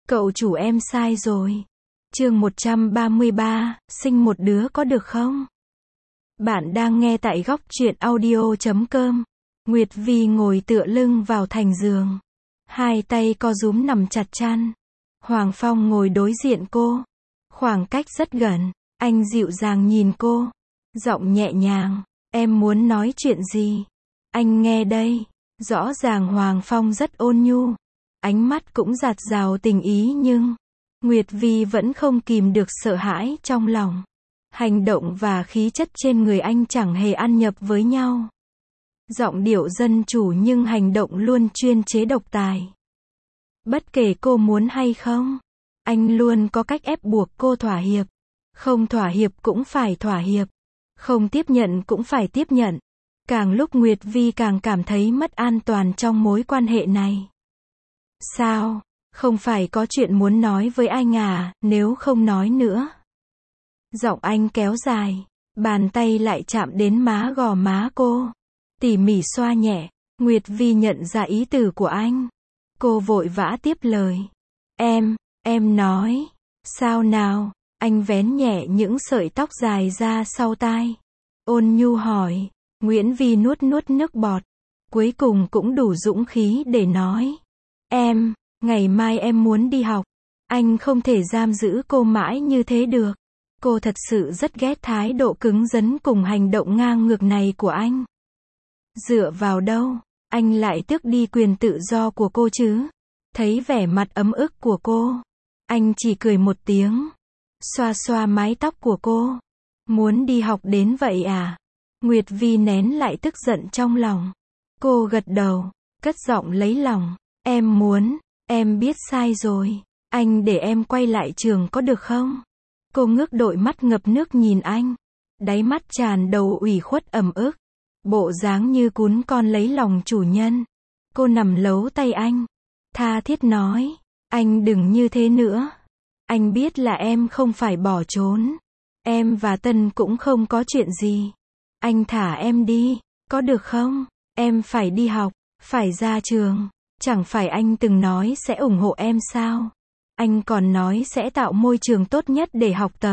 Cậu chủ em sai rồi. Chương 133, sinh một đứa có được không? Bạn đang nghe tại góc truyện audio.com. Nguyệt Vi ngồi tựa lưng vào thành giường. Hai tay co rúm nằm chặt chăn. Hoàng Phong ngồi đối diện cô. Khoảng cách rất gần. Anh dịu dàng nhìn cô. Giọng nhẹ nhàng. Em muốn nói chuyện gì? Anh nghe đây. Rõ ràng Hoàng Phong rất ôn nhu. Ánh mắt cũng dạt dào tình ý nhưng Nguyệt Vi vẫn không kìm được sợ hãi trong lòng. Hành động và khí chất trên người anh chẳng hề ăn nhập với nhau. Giọng điệu dân chủ nhưng hành động luôn chuyên chế độc tài. Bất kể cô muốn hay không, anh luôn có cách ép buộc cô thỏa hiệp. Không thỏa hiệp cũng phải thỏa hiệp. Không tiếp nhận cũng phải tiếp nhận. Càng lúc Nguyệt Vi càng cảm thấy mất an toàn trong mối quan hệ này. Sao? Không phải có chuyện muốn nói với anh à, nếu không nói nữa. Giọng anh kéo dài, bàn tay lại chạm đến gò má cô. Tỉ mỉ xoa nhẹ, Nguyệt Vi nhận ra ý tứ của anh. Cô vội vã tiếp lời. Em nói. Sao nào? Anh vén nhẹ những sợi tóc dài ra sau tai. Ôn nhu hỏi. Nguyễn Vi nuốt nước bọt. Cuối cùng cũng đủ dũng khí để nói. Ngày mai em muốn đi học. Anh không thể giam giữ cô mãi như thế được. Cô thật sự rất ghét thái độ cứng rắn cùng hành động ngang ngược này của anh. Dựa vào đâu, anh lại tước đi quyền tự do của cô chứ? Thấy vẻ mặt ấm ức của cô, anh chỉ cười một tiếng, xoa xoa mái tóc của cô. Muốn đi học đến vậy à? Nguyệt Vi nén lại tức giận trong lòng. Cô gật đầu, cất giọng lấy lòng. Em muốn. Em biết sai rồi. Anh để em quay lại trường có được không? Cô ngước đôi mắt ngập nước nhìn anh. Đáy mắt tràn đầy ủy khuất ẩm ức. Bộ dáng như cún con lấy lòng chủ nhân. Cô nằm lấu tay anh. Tha thiết nói. Anh đừng như thế nữa. Anh biết là em không phải bỏ trốn. Em và Tân cũng không có chuyện gì. Anh thả em đi, có được không? Em phải đi học, phải ra trường. Chẳng phải anh từng nói sẽ ủng hộ em sao? Anh còn nói sẽ tạo môi trường tốt nhất để học tập.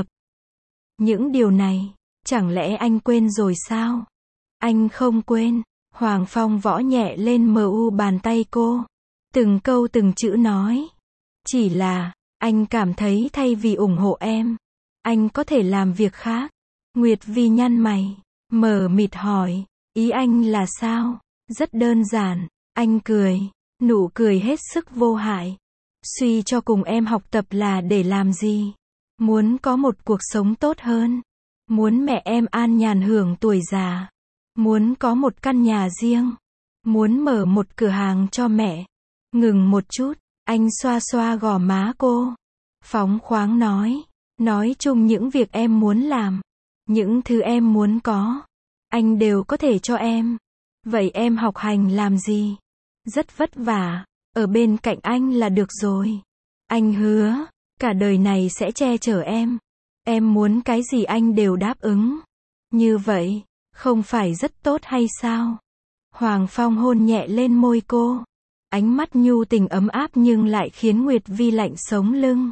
Những điều này, chẳng lẽ anh quên rồi sao? Anh không quên. Hoàng Phong võ nhẹ lên bàn tay cô. Từng câu từng chữ nói. Chỉ là, anh cảm thấy thay vì ủng hộ em, anh có thể làm việc khác. Nguyệt Vi nhăn mày, mờ mịt hỏi, ý anh là sao? Rất đơn giản, anh cười. Nụ cười hết sức vô hại. Suy cho cùng em học tập là để làm gì? Muốn có một cuộc sống tốt hơn. Muốn mẹ em an nhàn hưởng tuổi già. Muốn có một căn nhà riêng. Muốn mở một cửa hàng cho mẹ. Ngừng một chút, anh xoa xoa gò má cô. Phóng khoáng nói. Nói chung những việc em muốn làm. Những thứ em muốn có. Anh đều có thể cho em. Vậy em học hành làm gì? Rất vất vả, ở bên cạnh anh là được rồi. Anh hứa, cả đời này sẽ che chở em. Em muốn cái gì anh đều đáp ứng. Như vậy, không phải rất tốt hay sao? Hoàng Phong hôn nhẹ lên môi cô. Ánh mắt nhu tình ấm áp nhưng lại khiến Nguyệt Vi lạnh sống lưng.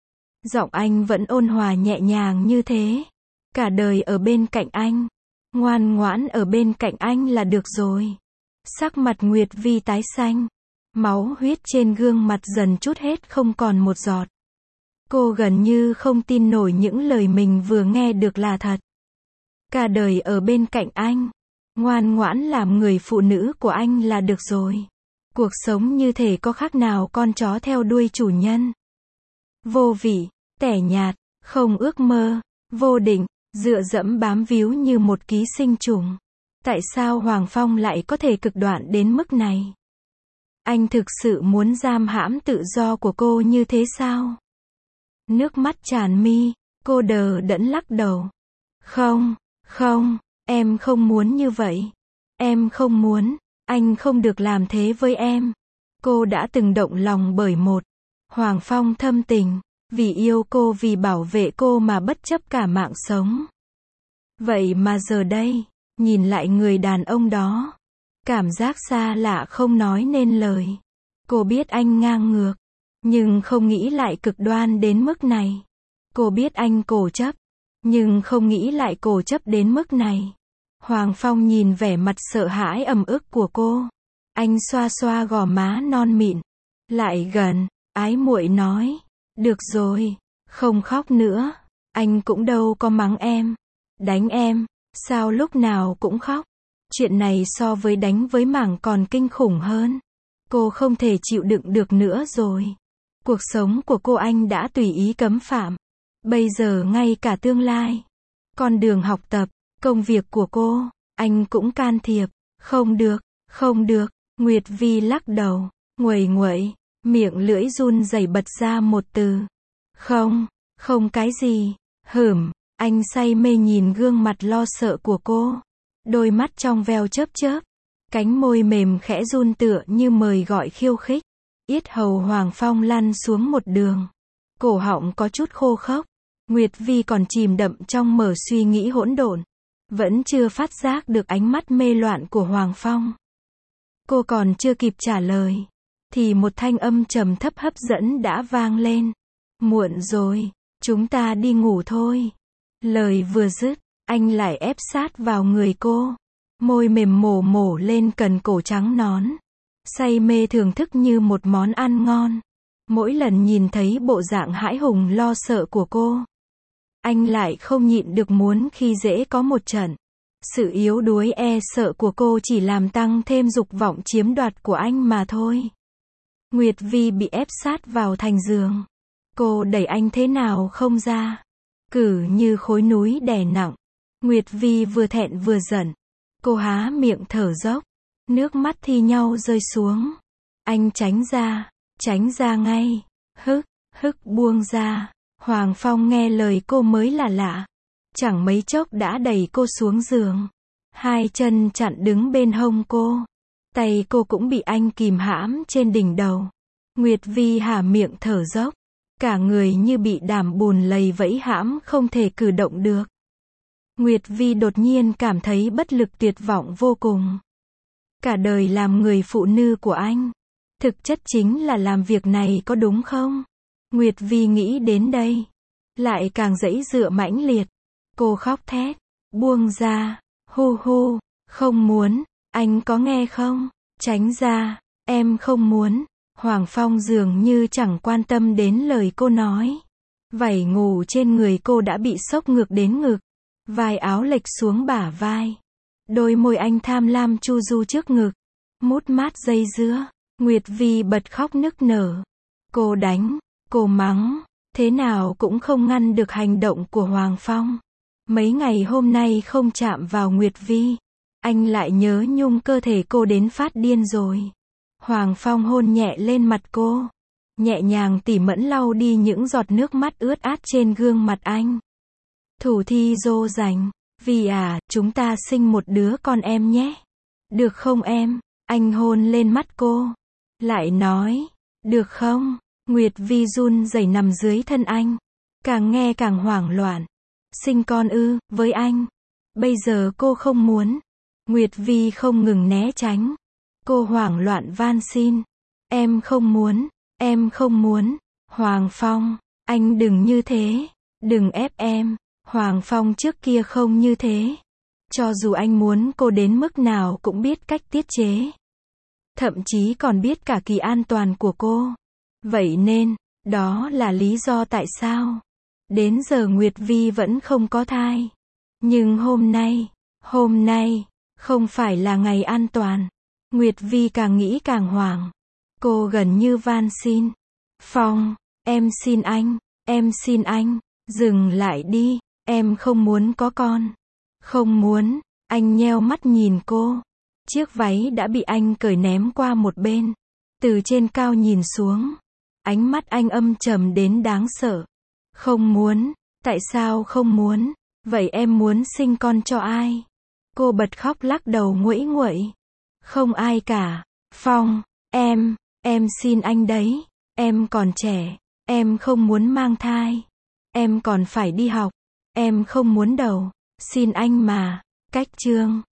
Giọng anh vẫn ôn hòa nhẹ nhàng như thế. Cả đời ở bên cạnh anh. Ngoan ngoãn ở bên cạnh anh là được rồi. Sắc mặt Nguyệt Vi tái xanh. Máu huyết trên gương mặt dần trút hết không còn một giọt. Cô gần như không tin nổi những lời mình vừa nghe được là thật. Cả đời ở bên cạnh anh. Ngoan ngoãn làm người phụ nữ của anh là được rồi. Cuộc sống như thể có khác nào con chó theo đuôi chủ nhân. Vô vị, tẻ nhạt, không ước mơ, vô định, dựa dẫm bám víu như một ký sinh trùng. Tại sao Hoàng Phong lại có thể cực đoan đến mức này? Anh thực sự muốn giam hãm tự do của cô như thế sao? Nước mắt tràn mi, cô đờ đẫn lắc đầu. Không, em không muốn như vậy. Em không muốn, anh không được làm thế với em. Cô đã từng động lòng bởi một Hoàng Phong thâm tình, vì yêu cô vì bảo vệ cô mà bất chấp cả mạng sống. Vậy mà giờ đây, nhìn lại người đàn ông đó, cảm giác xa lạ không nói nên lời. Cô biết anh ngang ngược, nhưng không nghĩ lại cực đoan đến mức này. Cô biết anh cố chấp, nhưng không nghĩ lại cố chấp đến mức này. Hoàng Phong nhìn vẻ mặt sợ hãi ấm ức của cô. Anh xoa xoa gò má non mịn. Lại gần, ái muội nói. Được rồi, không khóc nữa. Anh cũng đâu có mắng em, đánh em, sao lúc nào cũng khóc. Chuyện này so với đánh với mảng còn kinh khủng hơn. Cô không thể chịu đựng được nữa rồi. Cuộc sống của cô anh đã tùy ý cấm phạm. Bây giờ ngay cả tương lai, con đường học tập, công việc của cô, anh cũng can thiệp. Không được, không được. Nguyệt Vi lắc đầu, nguậy nguậy, miệng lưỡi run rẩy bật ra một từ. Không, không cái gì. Anh say mê nhìn gương mặt lo sợ của cô. Đôi mắt trong veo chớp chớp. Cánh môi mềm khẽ run tựa như mời gọi khiêu khích. Yết hầu Hoàng Phong lăn xuống một đường. Cổ họng có chút khô khốc. Nguyệt Vi còn chìm đậm trong mớ suy nghĩ hỗn độn. Vẫn chưa phát giác được ánh mắt mê loạn của Hoàng Phong. Cô còn chưa kịp trả lời, thì một thanh âm trầm thấp hấp dẫn đã vang lên. Muộn rồi, chúng ta đi ngủ thôi. Lời vừa dứt, anh lại ép sát vào người cô. Môi mềm mổ mổ lên cần cổ trắng nón. Say mê thưởng thức như một món ăn ngon. Mỗi lần nhìn thấy bộ dạng hãi hùng lo sợ của cô, anh lại không nhịn được muốn khi dễ có một trận. Sự yếu đuối e sợ của cô chỉ làm tăng thêm dục vọng chiếm đoạt của anh mà thôi. Nguyệt Vi bị ép sát vào thành giường. Cô đẩy anh thế nào không ra. Cứ như khối núi đè nặng. Nguyệt Vi vừa thẹn vừa giận. Cô há miệng thở dốc. Nước mắt thi nhau rơi xuống. Anh tránh ra ngay. Hức buông ra. Hoàng Phong nghe lời cô mới là lạ. Chẳng mấy chốc đã đẩy cô xuống giường. Hai chân chặn đứng bên hông cô. Tay cô cũng bị anh kìm hãm trên đỉnh đầu. Nguyệt Vi há miệng thở dốc. Cả người như bị đàm bùn lầy vẫy hãm không thể cử động được. Nguyệt Vi đột nhiên cảm thấy bất lực tuyệt vọng vô cùng. Cả đời làm người phụ nữ của anh, thực chất chính là làm việc này có đúng không? Nguyệt Vi nghĩ đến đây, lại càng giãy giụa mãnh liệt. Cô khóc thét, buông ra, hu, không muốn, anh có nghe không? Tránh ra, em không muốn. Hoàng Phong dường như chẳng quan tâm đến lời cô nói. Vảy ngủ trên người cô đã bị xốc ngược đến ngực. Vai áo lệch xuống bả vai. Đôi môi anh tham lam chu du trước ngực. Mút mát dây dưa. Nguyệt Vi bật khóc nức nở. Cô đánh, cô mắng, thế nào cũng không ngăn được hành động của Hoàng Phong. Mấy ngày hôm nay không chạm vào Nguyệt Vi, anh lại nhớ nhung cơ thể cô đến phát điên rồi. Hoàng Phong hôn nhẹ lên mặt cô, nhẹ nhàng tỉ mẫn lau đi những giọt nước mắt ướt át trên gương mặt anh. Thủ thi dỗ dành, Vi à, chúng ta sinh một đứa con em nhé. Được không em? Anh hôn lên mắt cô, lại nói, được không? Nguyệt Vi run rẩy nằm dưới thân anh, càng nghe càng hoảng loạn. Sinh con ư, với anh? Bây giờ cô không muốn. Nguyệt Vi không ngừng né tránh. Cô hoảng loạn van xin. Em không muốn, em không muốn. Hoàng Phong, anh đừng như thế. Đừng ép em. Hoàng Phong trước kia không như thế. Cho dù anh muốn cô đến mức nào cũng biết cách tiết chế. Thậm chí còn biết cả kỳ an toàn của cô. Vậy nên, đó là lý do tại sao đến giờ Nguyệt Vi vẫn không có thai. Nhưng hôm nay, không phải là ngày an toàn. Nguyệt Vi càng nghĩ càng hoảng. Cô gần như van xin. Phong, em xin anh, dừng lại đi, em không muốn có con. Không muốn, anh nheo mắt nhìn cô. Chiếc váy đã bị anh cởi ném qua một bên. Từ trên cao nhìn xuống, ánh mắt anh âm trầm đến đáng sợ. Không muốn, tại sao không muốn? Vậy em muốn sinh con cho ai? Cô bật khóc lắc đầu nguẫy nguậy. Không ai cả. Phong, em xin anh đấy. Em còn trẻ, em không muốn mang thai. Em còn phải đi học. Em không muốn đầu. Xin anh mà. Cách chương